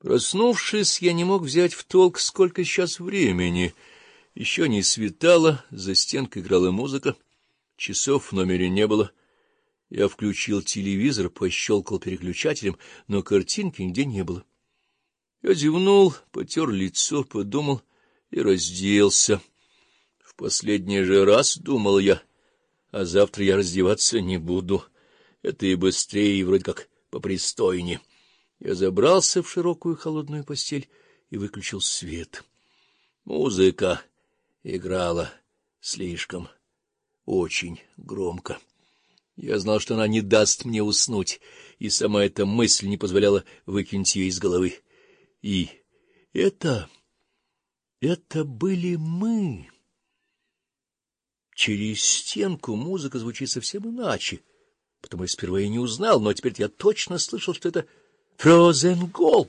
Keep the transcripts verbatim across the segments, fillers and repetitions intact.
Проснувшись, я не мог взять в толк, сколько сейчас времени. Еще не светало, за стенкой играла музыка, часов в номере не было. Я включил телевизор, пощелкал переключателем, но картинки нигде не было. Я зевнул, потер лицо, подумал и разделся. В последний же раз, думал я, а завтра я раздеваться не буду. Это и быстрее, и вроде как попристойнее. Я забрался в широкую холодную постель и выключил свет. Музыка играла слишком, очень громко. Я знал, что она не даст мне уснуть, и сама эта мысль не позволяла выкинуть ее из головы. И это... это были мы. Через стенку музыка звучит совсем иначе. Потом я сперва и не узнал, но теперь я точно слышал, что это Фрозенгольд.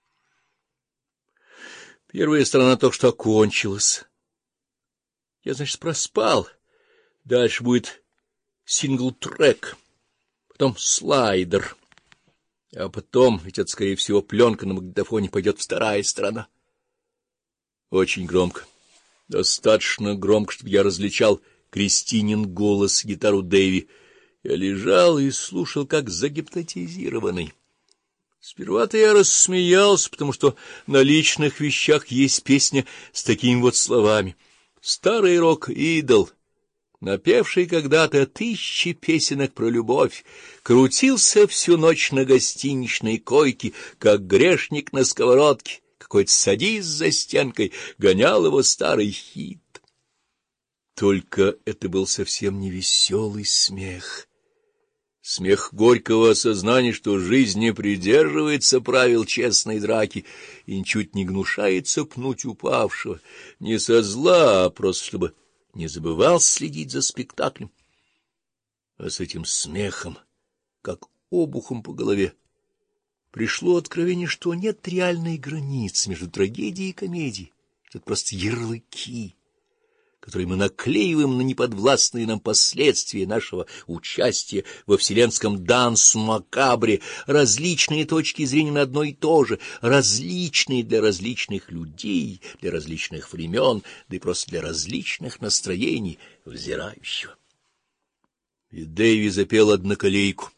Первая сторона только что окончилась. Я, значит, проспал. Дальше будет сингл-трек, потом слайдер. А потом, ведь это, скорее всего, пленка на магнитофоне, пойдет вторая сторона. Очень громко. Достаточно громко, чтобы я различал Кристинин голос, гитару Дэви. Я лежал и слушал, как загипнотизированный. Сперва-то я рассмеялся, потому что на личных вещах есть песня с такими вот словами. Старый рок-идол, напевший когда-то тысячи песенок про любовь, крутился всю ночь на гостиничной койке, как грешник на сковородке. Какой-то садист за стенкой гонял его старый хит. Только это был совсем не веселый смех. Смех горького осознания, что жизнь не придерживается правил честной драки и ничуть не гнушается пнуть упавшего, не со зла, а просто чтобы не забывал следить за спектаклем. А с этим смехом, как обухом по голове, пришло откровение, что нет реальной границы между трагедией и комедией, что это просто ярлыки, которые мы наклеиваем на неподвластные нам последствия нашего участия во вселенском данс-макабре, различные точки зрения на одно и то же, различные для различных людей, для различных времен, да и просто для различных настроений взирающего. И Дэви запел одноколейку.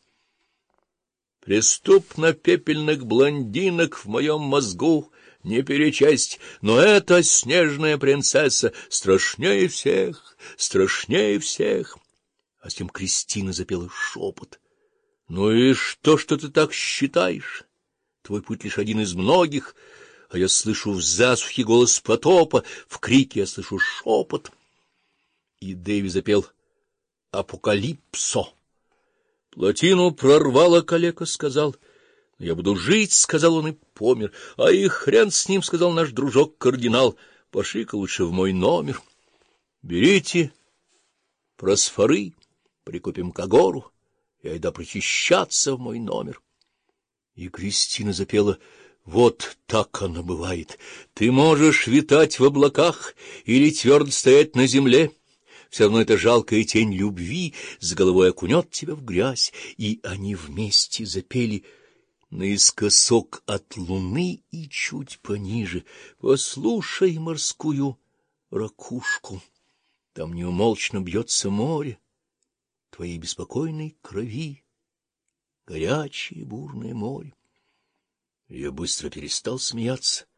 Преступно-пепельных блондинок в моем мозгу не перечесть, но эта снежная принцесса страшнее всех, страшнее всех. А затем Кристина запела шепот. Ну и что, что ты так считаешь? Твой путь лишь один из многих, а я слышу в засухе голос потопа, в крике я слышу шепот. И Дэви запел «Апокалипсо». Плотину прорвало, калека сказал. Я буду жить, сказал он и помер. А и хрен с ним, сказал наш дружок-кардинал. Пошли-ка лучше в мой номер. Берите просфоры, прикупим когору, и айда причащаться в мой номер. И Кристина запела: вот так оно бывает. Ты можешь витать в облаках или твердо стоять на земле. Все равно эта жалкая тень любви с головой окунет тебя в грязь. И они вместе запели наискосок от луны и чуть пониже: послушай морскую ракушку, там неумолчно бьется море твоей беспокойной крови, горячее бурное море. Я быстро перестал смеяться,